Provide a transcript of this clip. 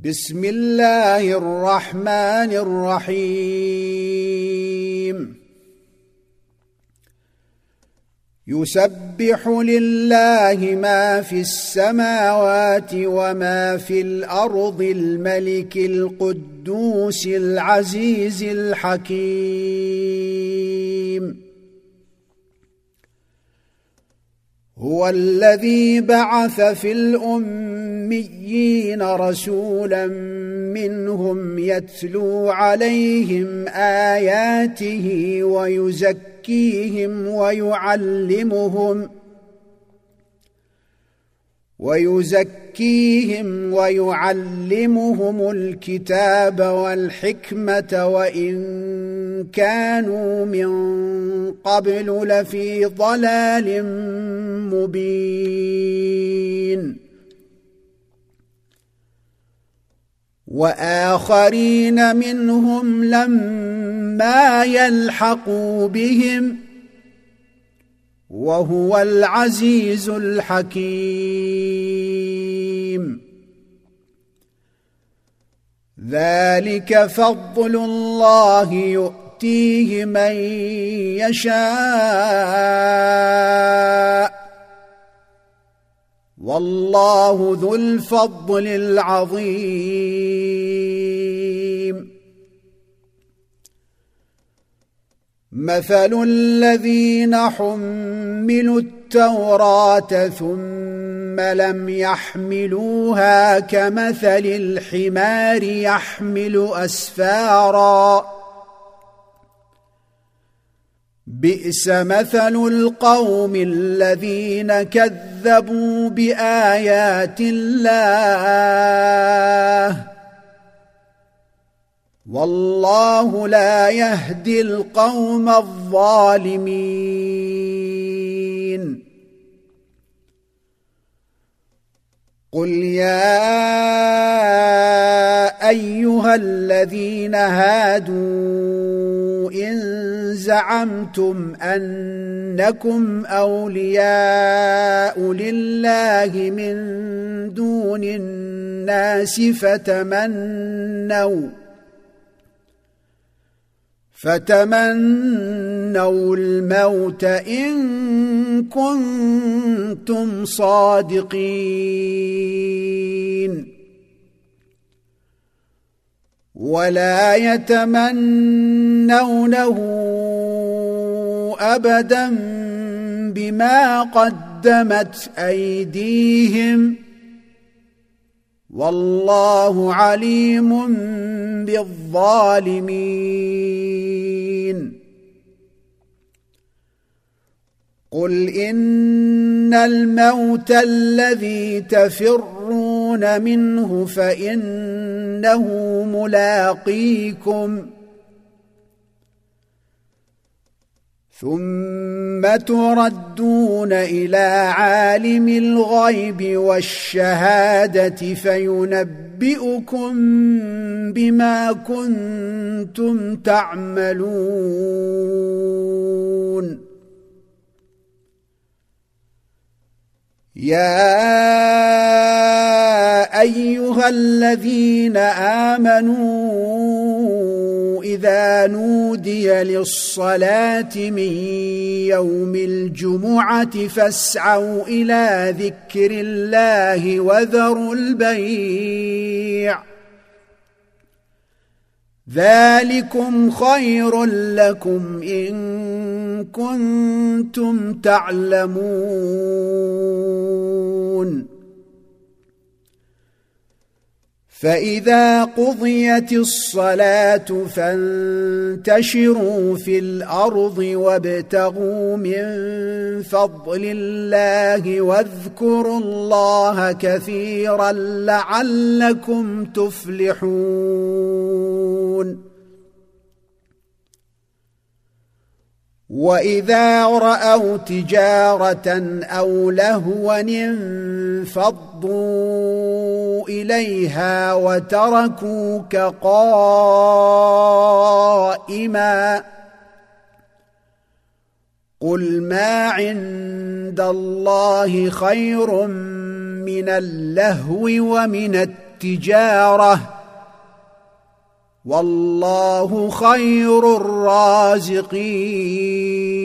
بسم الله الرحمن الرحيم يسبح لله ما في السماوات وما في الأرض الملك القدوس العزيز الحكيم هو الذي بعث في الأميين رسولا منهم يتلو عليهم آياته ويزكيهم ويعلمهم الكتاب والحكمة وإن كانوا من قبل لفي ضلال مبين وآخرين منهم لما يلحقوا بهم وهو العزيز الحكيم ذلك فضل الله يؤتيه من يشاء والله ذو الفضل العظيم مثل الذين حملوا التوراة ثم لم يحملوها كمثل الحمار يحمل أسفارا بئس مثل القوم الذين كذبوا بآيات الله والله لا يهدي القوم الظالمين قل يا أيها الذين هادوا إن زعمتم أنكم أولياء لله من دون الناس فتمنوا الموت إن كنتم صادقين ولا يتمنونه أبدا بما قدمت أيديهم والله عليم بالظالمين قل إن الموت الذي تفرون منه فإنه ملاقيكم ثم تردون إلى عالم الغيب والشهادة فينبئكم بما كنتم تعملون يا أيها الذين آمنوا إذا نودي للصلاة من يوم الجمعة فاسعوا إلى ذكر الله وذروا البيع ذلكم خير لكم إن كنتم تعلمون فإذا قضيت الصلاة فانتشروا في الأرض وابتغوا من فضل الله واذكروا الله كثيرا لعلكم تفلحون وإذا رأوا تجارة أو لهوا انفضوا إليها وتركوك قائما قل ما عند الله خير من اللهو ومن التجاره والله خير الرازقين